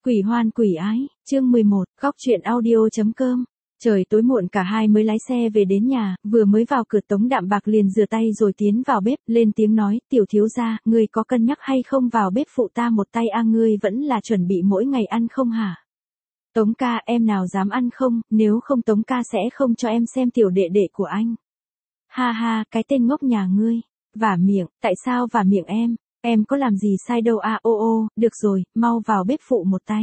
Quỷ hoan quỷ ái, chương 11, góc truyện audio.com. Trời tối muộn cả hai mới lái xe về đến nhà, vừa mới vào cửa Tống Đạm Bạc liền rửa tay rồi tiến vào bếp, lên tiếng nói, tiểu thiếu gia, ngươi có cân nhắc hay không vào bếp phụ ta một tay ngươi vẫn là chuẩn bị mỗi ngày ăn không hả? Tống ca em nào dám ăn không, nếu không Tống ca sẽ không cho em xem tiểu đệ đệ của anh. Ha ha, cái tên ngốc nhà ngươi, vả miệng, tại sao vả miệng em có làm gì sai đâu được rồi, mau vào bếp phụ một tay.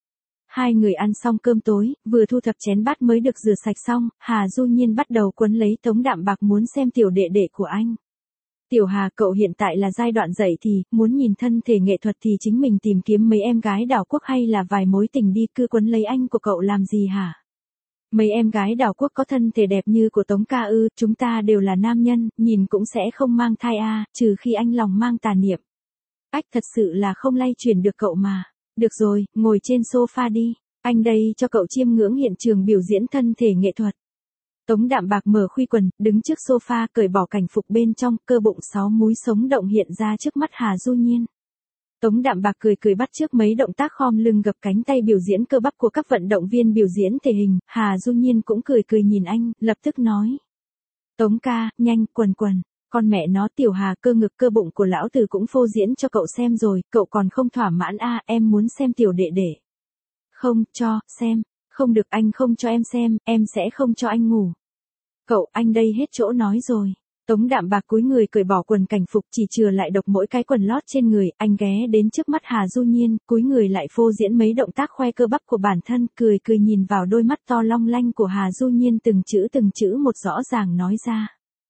Hai người ăn xong cơm tối, vừa thu thập chén bát mới được rửa sạch xong, Hà Du Nhiên bắt đầu quấn lấy Tống Đạm Bạc muốn xem tiểu đệ đệ của anh. Tiểu Hà cậu hiện tại là giai đoạn dậy thì, muốn nhìn thân thể nghệ thuật thì chính mình tìm kiếm mấy em gái đảo quốc hay là vài mối tình đi, cứ quấn lấy anh của cậu làm gì hả? Mấy em gái đảo quốc có thân thể đẹp như của Tống ca ư, chúng ta đều là nam nhân, nhìn cũng sẽ không mang thai trừ khi anh lòng mang tà niệm. Ách thật sự là không lay chuyển được cậu mà. Được rồi, ngồi trên sofa đi, anh đây cho cậu chiêm ngưỡng hiện trường biểu diễn thân thể nghệ thuật. Tống Đạm Bạc mở khuy quần, đứng trước sofa cởi bỏ cảnh phục bên trong, cơ bụng 6 múi sống động hiện ra trước mắt Hà Du Nhiên. Tống Đạm Bạc cười bắt chước mấy động tác khom lưng gập cánh tay biểu diễn cơ bắp của các vận động viên biểu diễn thể hình, Hà Du Nhiên cũng cười nhìn anh, lập tức nói. Tống ca, nhanh, quần. Con mẹ nó Tiểu Hà cơ ngực cơ bụng của lão tử cũng phô diễn cho cậu xem rồi, cậu còn không thỏa mãn em muốn xem tiểu đệ đệ. Không, cho, xem, không được anh không cho em sẽ không cho anh ngủ. Cậu, anh đây hết chỗ nói rồi. Tống Đạm Bạc cúi người cởi bỏ quần cảnh phục chỉ chừa lại độc mỗi cái quần lót trên người, anh ghé đến trước mắt Hà Du Nhiên, cúi người lại phô diễn mấy động tác khoe cơ bắp của bản thân, cười nhìn vào đôi mắt to long lanh của Hà Du Nhiên từng chữ một rõ ràng nói ra.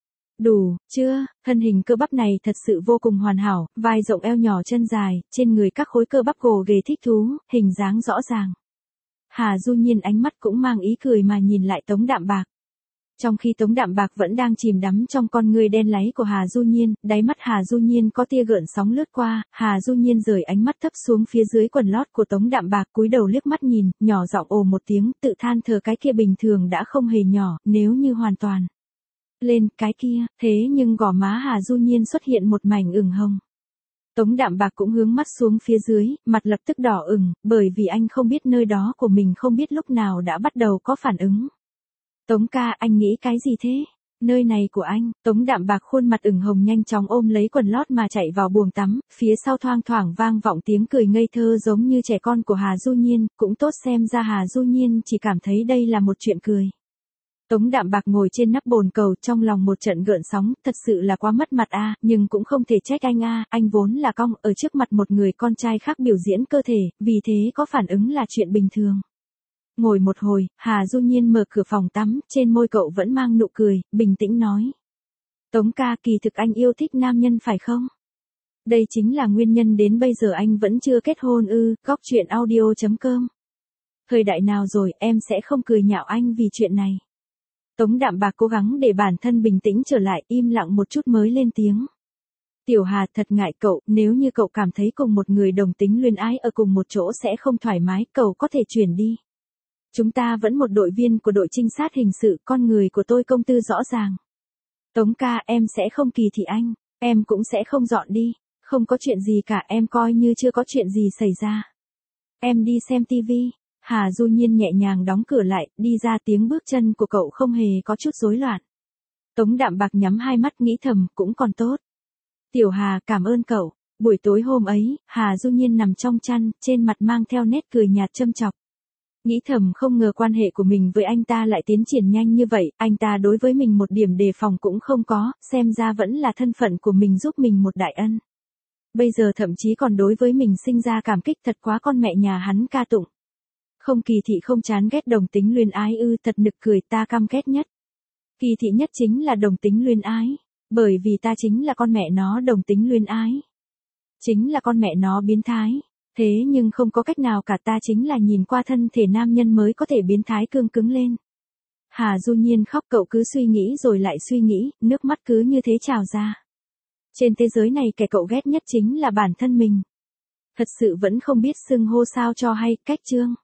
Đủ, chưa, thân hình cơ bắp này thật sự vô cùng hoàn hảo, vai rộng eo nhỏ chân dài, trên người các khối cơ bắp gồ ghề thích thú, hình dáng rõ ràng. Hà Du Nhiên ánh mắt cũng mang ý cười mà nhìn lại Tống Đạm Bạc. Trong khi Tống Đạm Bạc vẫn đang chìm đắm trong con ngươi đen láy của Hà Du Nhiên, đáy mắt Hà Du Nhiên có tia gợn sóng lướt qua, Hà Du Nhiên rời ánh mắt thấp xuống phía dưới quần lót của Tống Đạm Bạc, cúi đầu liếc mắt nhìn, nhỏ giọng ồ một tiếng, tự than thở cái kia bình thường đã không hề nhỏ, nếu như hoàn toàn lên cái kia, thế nhưng gò má Hà Du Nhiên xuất hiện một mảnh ửng hồng. Tống Đạm Bạc cũng hướng mắt xuống phía dưới, mặt lập tức đỏ ửng, bởi vì anh không biết nơi đó của mình không biết lúc nào đã bắt đầu có phản ứng. Tống ca, anh nghĩ cái gì thế? Nơi này của anh. Tống Đạm Bạc khuôn mặt ửng hồng nhanh chóng ôm lấy quần lót mà chạy vào buồng tắm, phía sau thoang thoảng vang vọng tiếng cười ngây thơ giống như trẻ con của Hà Du Nhiên, cũng tốt xem ra Hà Du Nhiên chỉ cảm thấy đây là một chuyện cười. Tống Đạm Bạc ngồi trên nắp bồn cầu trong lòng một trận gợn sóng, thật sự là quá mất mặt nhưng cũng không thể trách anh anh vốn là cong ở trước mặt một người con trai khác biểu diễn cơ thể, vì thế có phản ứng là chuyện bình thường. Ngồi một hồi, Hà Du Nhiên mở cửa phòng tắm, trên môi cậu vẫn mang nụ cười, bình tĩnh nói. Tống ca, kỳ thực anh yêu thích nam nhân phải không? Đây chính là nguyên nhân đến bây giờ anh vẫn chưa kết hôn góc truyện audio.com. Thời đại nào rồi, em sẽ không cười nhạo anh vì chuyện này. Tống Đạm Bạc cố gắng để bản thân bình tĩnh trở lại, im lặng một chút mới lên tiếng. Tiểu Hà, thật ngại cậu, nếu như cậu cảm thấy cùng một người đồng tính luyến ái ở cùng một chỗ sẽ không thoải mái, cậu có thể chuyển đi. Chúng ta vẫn một đội viên của đội trinh sát hình sự, con người của tôi công tư rõ ràng. Tống ca, em sẽ không kỳ thị anh, em cũng sẽ không dọn đi, không có chuyện gì cả, em coi như chưa có chuyện gì xảy ra. Em đi xem tivi. Hà Du Nhiên nhẹ nhàng đóng cửa lại, đi ra, tiếng bước chân của cậu không hề có chút rối loạn. Tống Đạm Bạc nhắm hai mắt nghĩ thầm, cũng còn tốt. Tiểu Hà, cảm ơn cậu. Buổi tối hôm ấy, Hà Du Nhiên nằm trong chăn, trên mặt mang theo nét cười nhạt châm chọc. Nghĩ thầm không ngờ quan hệ của mình với anh ta lại tiến triển nhanh như vậy, anh ta đối với mình một điểm đề phòng cũng không có, xem ra vẫn là thân phận của mình giúp mình một đại ân. Bây giờ thậm chí còn đối với mình sinh ra cảm kích, thật quá con mẹ nhà hắn ca tụng. Không kỳ thị không chán ghét đồng tính luyến ái thật nực cười, ta căm ghét nhất. Kỳ thị nhất chính là đồng tính luyến ái, bởi vì ta chính là con mẹ nó đồng tính luyến ái. Chính là con mẹ nó biến thái, thế nhưng không có cách nào cả, ta chính là nhìn qua thân thể nam nhân mới có thể biến thái cương cứng lên. Hà Du Nhiên khóc, cậu cứ suy nghĩ rồi lại suy nghĩ, nước mắt cứ như thế trào ra. Trên thế giới này kẻ cậu ghét nhất chính là bản thân mình. Thật sự vẫn không biết xưng hô sao cho hay, cách chương.